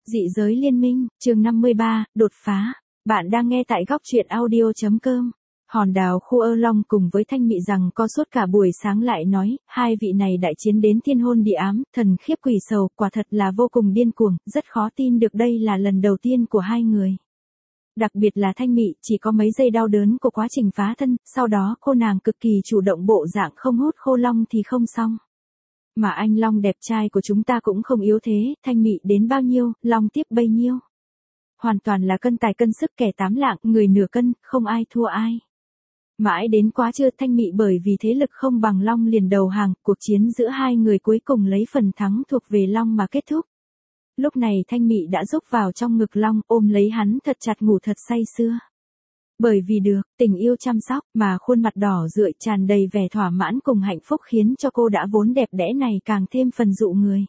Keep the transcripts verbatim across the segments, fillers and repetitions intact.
Dị giới liên minh, chương năm mươi ba, đột phá. Bạn đang nghe tại góc truyện audio chấm com. Hòn đào khu ơ long cùng với Thanh Mị rằng có suốt cả buổi sáng lại nói, hai vị này đại chiến đến thiên hôn địa ám, thần khiếp quỷ sầu, quả thật là vô cùng điên cuồng, rất khó tin được đây là lần đầu tiên của hai người. Đặc biệt là Thanh Mị, chỉ có mấy giây đau đớn của quá trình phá thân, sau đó cô nàng cực kỳ chủ động bộ dạng không hút khô long thì không xong. Mà anh Long đẹp trai của chúng ta cũng không yếu thế, Thanh Mị đến bao nhiêu, Long tiếp bấy nhiêu. Hoàn toàn là cân tài cân sức kẻ tám lạng, người nửa cân, không ai thua ai. Mãi đến quá trưa Thanh Mị bởi vì thế lực không bằng Long liền đầu hàng, cuộc chiến giữa hai người cuối cùng lấy phần thắng thuộc về Long mà kết thúc. Lúc này Thanh Mị đã rúc vào trong ngực Long, ôm lấy hắn thật chặt ngủ thật say sưa. Bởi vì được, tình yêu chăm sóc, mà khuôn mặt đỏ rượi tràn đầy vẻ thỏa mãn cùng hạnh phúc khiến cho cô đã vốn đẹp đẽ này càng thêm phần dụ người.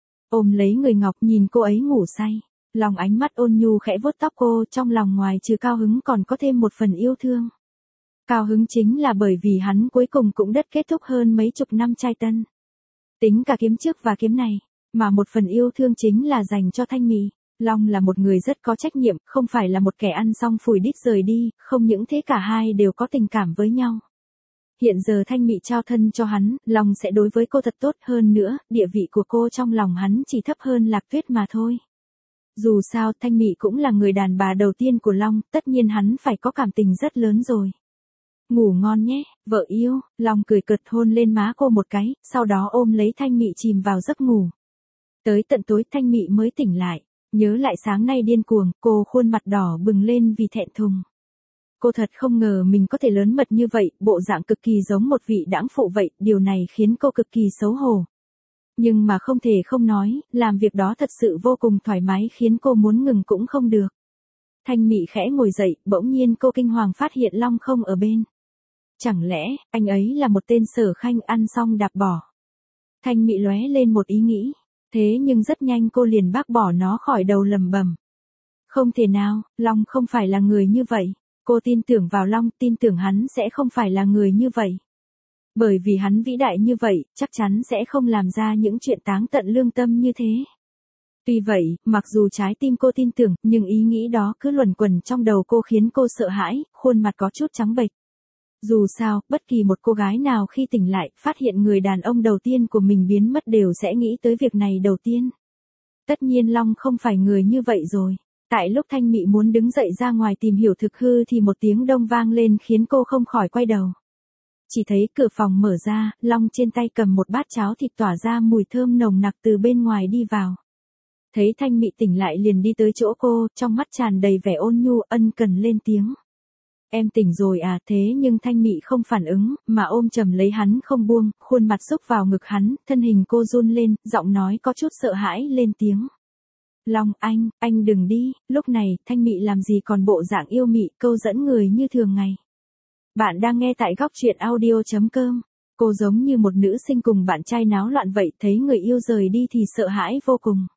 Ôm lấy người ngọc nhìn cô ấy ngủ say, lòng ánh mắt ôn nhu khẽ vuốt tóc cô, trong lòng ngoài trừ cao hứng còn có thêm một phần yêu thương. Cao hứng chính là bởi vì hắn cuối cùng cũng đất kết thúc hơn mấy chục năm trai tân. Tính cả kiếm trước và kiếm này, mà một phần yêu thương chính là dành cho Thanh Mị. Long là một người rất có trách nhiệm, không phải là một kẻ ăn xong phủi đít rời đi, không những thế cả hai đều có tình cảm với nhau. Hiện giờ Thanh Mị trao thân cho hắn, Long sẽ đối với cô thật tốt hơn nữa, địa vị của cô trong lòng hắn chỉ thấp hơn Lạc Tuyết mà thôi. Dù sao Thanh Mị cũng là người đàn bà đầu tiên của Long, tất nhiên hắn phải có cảm tình rất lớn rồi. Ngủ ngon nhé, vợ yêu, Long cười cợt hôn lên má cô một cái, sau đó ôm lấy Thanh Mị chìm vào giấc ngủ. Tới tận tối Thanh Mị mới tỉnh lại. Nhớ lại sáng nay điên cuồng, cô khuôn mặt đỏ bừng lên vì thẹn thùng. Cô thật không ngờ mình có thể lớn mật như vậy, bộ dạng cực kỳ giống một vị đãng phụ vậy, điều này khiến cô cực kỳ xấu hổ. Nhưng mà không thể không nói, làm việc đó thật sự vô cùng thoải mái khiến cô muốn ngừng cũng không được. Thanh Mị khẽ ngồi dậy, bỗng nhiên cô kinh hoàng phát hiện Long không ở bên. Chẳng lẽ, anh ấy là một tên sở khanh ăn xong đạp bỏ. Thanh Mị lóe lên một ý nghĩ. Thế nhưng rất nhanh cô liền bác bỏ nó khỏi đầu lầm bầm. Không thể nào, Long không phải là người như vậy. Cô tin tưởng vào Long, tin tưởng hắn sẽ không phải là người như vậy. Bởi vì hắn vĩ đại như vậy, chắc chắn sẽ không làm ra những chuyện táng tận lương tâm như thế. Tuy vậy, mặc dù trái tim cô tin tưởng, nhưng ý nghĩ đó cứ luẩn quẩn trong đầu cô khiến cô sợ hãi, khuôn mặt có chút trắng bệch. Dù sao, bất kỳ một cô gái nào khi tỉnh lại, phát hiện người đàn ông đầu tiên của mình biến mất đều sẽ nghĩ tới việc này đầu tiên. Tất nhiên Long không phải người như vậy rồi. Tại lúc Thanh Mị muốn đứng dậy ra ngoài tìm hiểu thực hư thì một tiếng đông vang lên khiến cô không khỏi quay đầu. Chỉ thấy cửa phòng mở ra, Long trên tay cầm một bát cháo thịt tỏa ra mùi thơm nồng nặc từ bên ngoài đi vào. Thấy Thanh Mị tỉnh lại liền đi tới chỗ cô, trong mắt tràn đầy vẻ ôn nhu ân cần lên tiếng. Em tỉnh rồi à, thế nhưng Thanh Mị không phản ứng, mà ôm chầm lấy hắn không buông, khuôn mặt xúc vào ngực hắn, thân hình cô run lên, giọng nói có chút sợ hãi lên tiếng. Long anh, anh đừng đi, lúc này, Thanh Mị làm gì còn bộ dạng yêu mị, câu dẫn người như thường ngày. Bạn đang nghe tại góc truyện audio chấm com, cô giống như một nữ sinh cùng bạn trai náo loạn vậy, thấy người yêu rời đi thì sợ hãi vô cùng.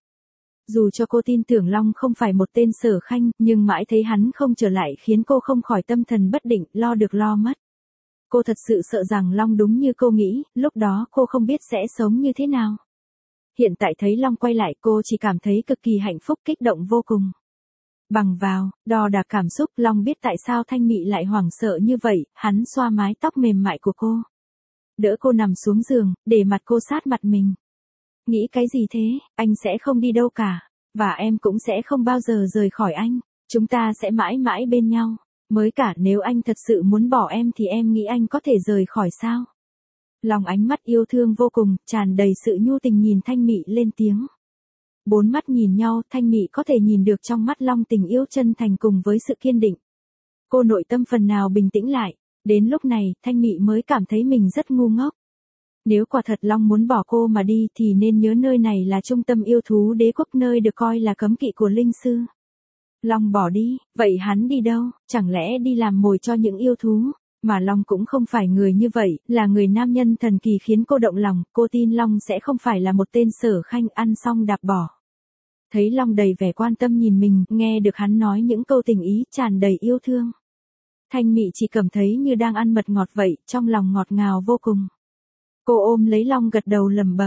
Dù cho cô tin tưởng Long không phải một tên sở khanh, nhưng mãi thấy hắn không trở lại khiến cô không khỏi tâm thần bất định, lo được lo mất. Cô thật sự sợ rằng Long đúng như cô nghĩ, lúc đó cô không biết sẽ sống như thế nào. Hiện tại thấy Long quay lại cô chỉ cảm thấy cực kỳ hạnh phúc kích động vô cùng. Bằng vào, đo đạc cảm xúc Long biết tại sao Thanh Mị lại hoảng sợ như vậy, hắn xoa mái tóc mềm mại của cô. Đỡ cô nằm xuống giường, để mặt cô sát mặt mình. Nghĩ cái gì thế, anh sẽ không đi đâu cả, và em cũng sẽ không bao giờ rời khỏi anh, chúng ta sẽ mãi mãi bên nhau, mới cả nếu anh thật sự muốn bỏ em thì em nghĩ anh có thể rời khỏi sao? Lòng ánh mắt yêu thương vô cùng, tràn đầy sự nhu tình nhìn Thanh Mị lên tiếng. Bốn mắt nhìn nhau, Thanh Mị có thể nhìn được trong mắt Long tình yêu chân thành cùng với sự kiên định. Cô nội tâm phần nào bình tĩnh lại, đến lúc này, Thanh Mị mới cảm thấy mình rất ngu ngốc. Nếu quả thật Long muốn bỏ cô mà đi thì nên nhớ nơi này là trung tâm yêu thú đế quốc, nơi được coi là cấm kỵ của linh sư. Long bỏ đi, vậy hắn đi đâu, chẳng lẽ đi làm mồi cho những yêu thú? Mà Long cũng không phải người như vậy, là người nam nhân thần kỳ khiến cô động lòng, cô tin Long sẽ không phải là một tên sở khanh ăn xong đạp bỏ. Thấy Long đầy vẻ quan tâm nhìn mình, nghe được hắn nói những câu tình ý tràn đầy yêu thương. Thanh Mị chỉ cảm thấy như đang ăn mật ngọt vậy, trong lòng ngọt ngào vô cùng. Cô ôm lấy Long gật đầu lẩm bẩm,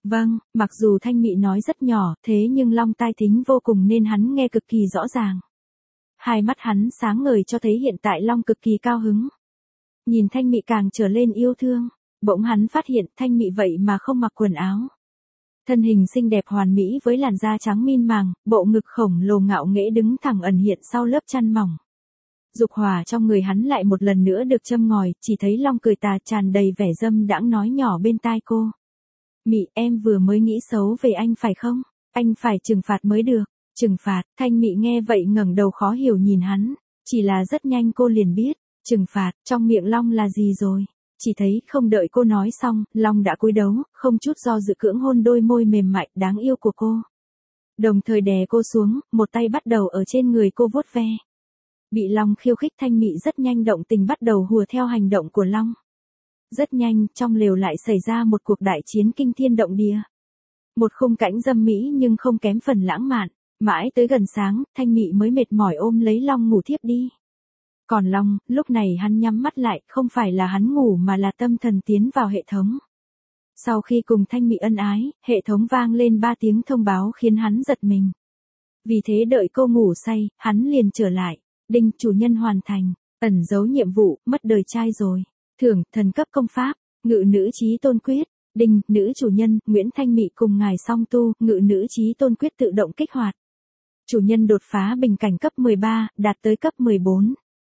Vâng, mặc dù Thanh Mị nói rất nhỏ, thế nhưng Long tai thính vô cùng nên hắn nghe cực kỳ rõ ràng. Hai mắt hắn sáng ngời cho thấy hiện tại Long cực kỳ cao hứng. Nhìn Thanh Mị càng trở lên yêu thương, bỗng hắn phát hiện Thanh Mị vậy mà không mặc quần áo. Thân hình xinh đẹp hoàn mỹ với làn da trắng min màng, bộ ngực khổng lồ ngạo nghễ đứng thẳng ẩn hiện sau lớp chăn mỏng. Dục hỏa trong người hắn lại một lần nữa được châm ngòi, chỉ thấy Long cười tà tràn đầy vẻ dâm đãng nói nhỏ bên tai cô. Mị, em vừa mới nghĩ xấu về anh phải không? Anh phải trừng phạt mới được. Trừng phạt, Thanh Mị nghe vậy ngẩng đầu khó hiểu nhìn hắn. Chỉ là rất nhanh cô liền biết, trừng phạt, trong miệng Long là gì rồi. Chỉ thấy không đợi cô nói xong, Long đã cúi đầu, không chút do dự cưỡng hôn đôi môi mềm mại đáng yêu của cô. Đồng thời đè cô xuống, một tay bắt đầu ở trên người cô vuốt ve. Bị Long khiêu khích Thanh Mị rất nhanh động tình bắt đầu hùa theo hành động của Long. Rất nhanh, trong lều lại xảy ra một cuộc đại chiến kinh thiên động địa. Một khung cảnh dâm mỹ nhưng không kém phần lãng mạn, mãi tới gần sáng, Thanh Mị mới mệt mỏi ôm lấy Long ngủ thiếp đi. Còn Long, lúc này hắn nhắm mắt lại, không phải là hắn ngủ mà là tâm thần tiến vào hệ thống. Sau khi cùng Thanh Mị ân ái, hệ thống vang lên ba tiếng thông báo khiến hắn giật mình. Vì thế đợi cô ngủ say, hắn liền trở lại. Đinh, chủ nhân hoàn thành, ẩn giấu nhiệm vụ, mất đời trai rồi. Thưởng, thần cấp công pháp, ngự nữ chí tôn quyết. Đinh, nữ chủ nhân, Nguyễn Thanh Mị cùng ngài song tu, ngự nữ chí tôn quyết tự động kích hoạt. Chủ nhân đột phá bình cảnh cấp mười ba, đạt tới cấp mười bốn.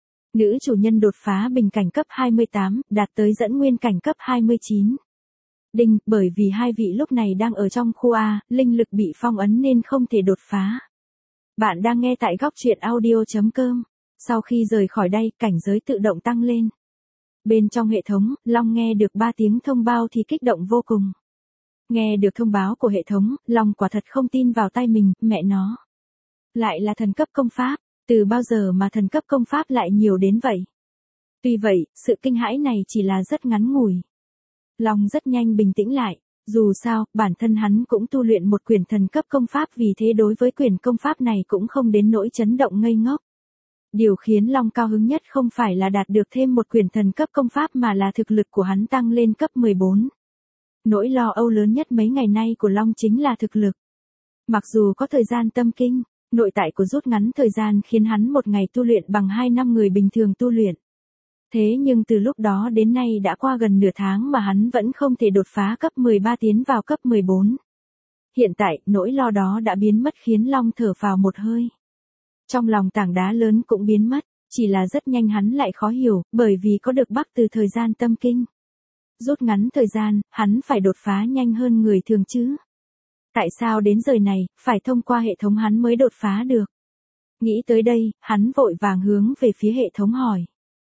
Nữ chủ nhân đột phá bình cảnh cấp hai mươi tám, đạt tới dẫn nguyên cảnh cấp hai mươi chín. Đinh, bởi vì hai vị lúc này đang ở trong khu A, linh lực bị phong ấn nên không thể đột phá. Bạn đang nghe tại góc truyện audio chấm com. Sau khi rời khỏi đây, cảnh giới tự động tăng lên. Bên trong hệ thống, Long nghe được ba tiếng thông báo thì kích động vô cùng. Nghe được thông báo của hệ thống, Long quả thật không tin vào tay mình, mẹ nó. Lại là thần cấp công pháp, từ bao giờ mà thần cấp công pháp lại nhiều đến vậy? Tuy vậy, sự kinh hãi này chỉ là rất ngắn ngủi. Long rất nhanh bình tĩnh lại, dù sao, bản thân hắn cũng tu luyện một quyển thần cấp công pháp vì thế đối với quyển công pháp này cũng không đến nỗi chấn động ngây ngốc. Điều khiến Long cao hứng nhất không phải là đạt được thêm một quyển thần cấp công pháp mà là thực lực của hắn tăng lên cấp mười bốn. Nỗi lo âu lớn nhất mấy ngày nay của Long chính là thực lực. Mặc dù có thời gian tâm kinh, nội tại của rút ngắn thời gian khiến hắn một ngày tu luyện bằng hai năm người bình thường tu luyện. Thế nhưng từ lúc đó đến nay đã qua gần nửa tháng mà hắn vẫn không thể đột phá cấp mười ba tiến vào cấp mười bốn. Hiện tại, nỗi lo đó đã biến mất khiến Long thở phào một hơi. Trong lòng tảng đá lớn cũng biến mất, chỉ là rất nhanh hắn lại khó hiểu, bởi vì có được bắc từ thời gian tâm kinh. Rút ngắn thời gian, hắn phải đột phá nhanh hơn người thường chứ. Tại sao đến giờ này, phải thông qua hệ thống hắn mới đột phá được? Nghĩ tới đây, hắn vội vàng hướng về phía hệ thống hỏi.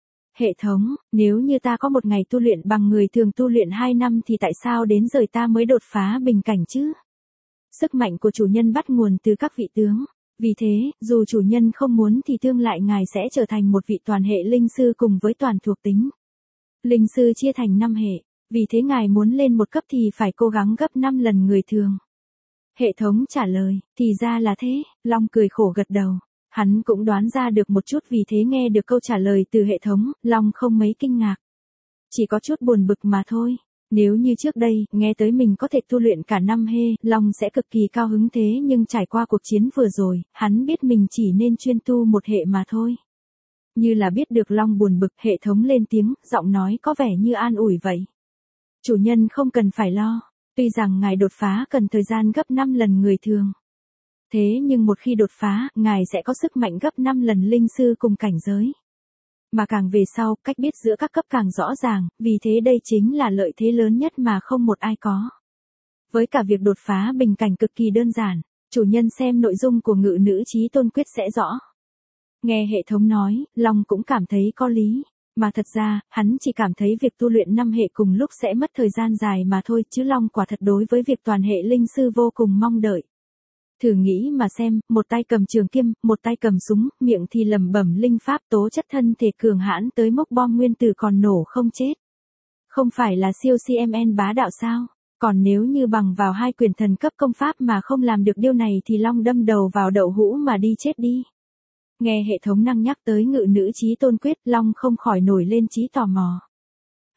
Hệ thống, nếu như ta có một ngày tu luyện bằng người thường tu luyện hai năm thì tại sao đến giờ ta mới đột phá bình cảnh chứ? Sức mạnh của chủ nhân bắt nguồn từ các vị tướng. Vì thế, dù chủ nhân không muốn thì tương lai ngài sẽ trở thành một vị toàn hệ linh sư cùng với toàn thuộc tính. Linh sư chia thành năm hệ, vì thế ngài muốn lên một cấp thì phải cố gắng gấp năm lần người thường. Hệ thống trả lời, thì ra là thế, Long cười khổ gật đầu. Hắn cũng đoán ra được một chút vì thế nghe được câu trả lời từ hệ thống, Long không mấy kinh ngạc. Chỉ có chút buồn bực mà thôi. Nếu như trước đây, nghe tới mình có thể tu luyện cả năm hệ, Long sẽ cực kỳ cao hứng thế nhưng trải qua cuộc chiến vừa rồi, hắn biết mình chỉ nên chuyên tu một hệ mà thôi. Như là biết được Long buồn bực, hệ thống lên tiếng, giọng nói có vẻ như an ủi vậy. Chủ nhân không cần phải lo, tuy rằng ngài đột phá cần thời gian gấp năm lần người thường. Thế nhưng một khi đột phá, ngài sẽ có sức mạnh gấp năm lần linh sư cùng cảnh giới. Mà càng về sau, cách biết giữa các cấp càng rõ ràng, vì thế đây chính là lợi thế lớn nhất mà không một ai có. Với cả việc đột phá bình cảnh cực kỳ đơn giản, chủ nhân xem nội dung của ngự nữ chí tôn quyết sẽ rõ. Nghe hệ thống nói, Long cũng cảm thấy có lý, mà thật ra, hắn chỉ cảm thấy việc tu luyện năm hệ cùng lúc sẽ mất thời gian dài mà thôi, chứ Long quả thật đối với việc toàn hệ linh sư vô cùng mong đợi. Thử nghĩ mà xem, một tay cầm trường kiếm, một tay cầm súng, miệng thì lẩm bẩm linh pháp tố chất thân thể cường hãn tới mốc bom nguyên tử còn nổ không chết. Không phải là siêu xê em en bá đạo sao? Còn nếu như bằng vào hai quyền thần cấp công pháp mà không làm được điều này thì Long đâm đầu vào đậu hũ mà đi chết đi. Nghe hệ thống năng nhắc tới ngự nữ chí tôn quyết, Long không khỏi nổi lên trí tò mò.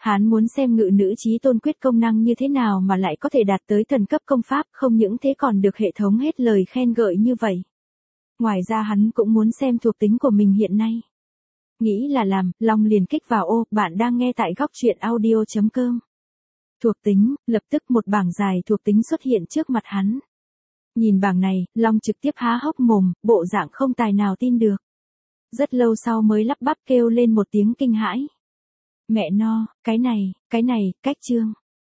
Hắn muốn xem ngự nữ chí tôn quyết công năng như thế nào mà lại có thể đạt tới thần cấp công pháp, không những thế còn được hệ thống hết lời khen ngợi như vậy. Ngoài ra hắn cũng muốn xem thuộc tính của mình hiện nay. Nghĩ là làm, Long liền kích vào ô, bạn đang nghe tại góc truyện audio.com. Thuộc tính, lập tức một bảng dài thuộc tính xuất hiện trước mặt hắn. Nhìn bảng này, Long trực tiếp há hốc mồm, bộ dạng không tài nào tin được. Rất lâu sau mới lắp bắp kêu lên một tiếng kinh hãi. Mẹ no, cái này, cái này, cách chương.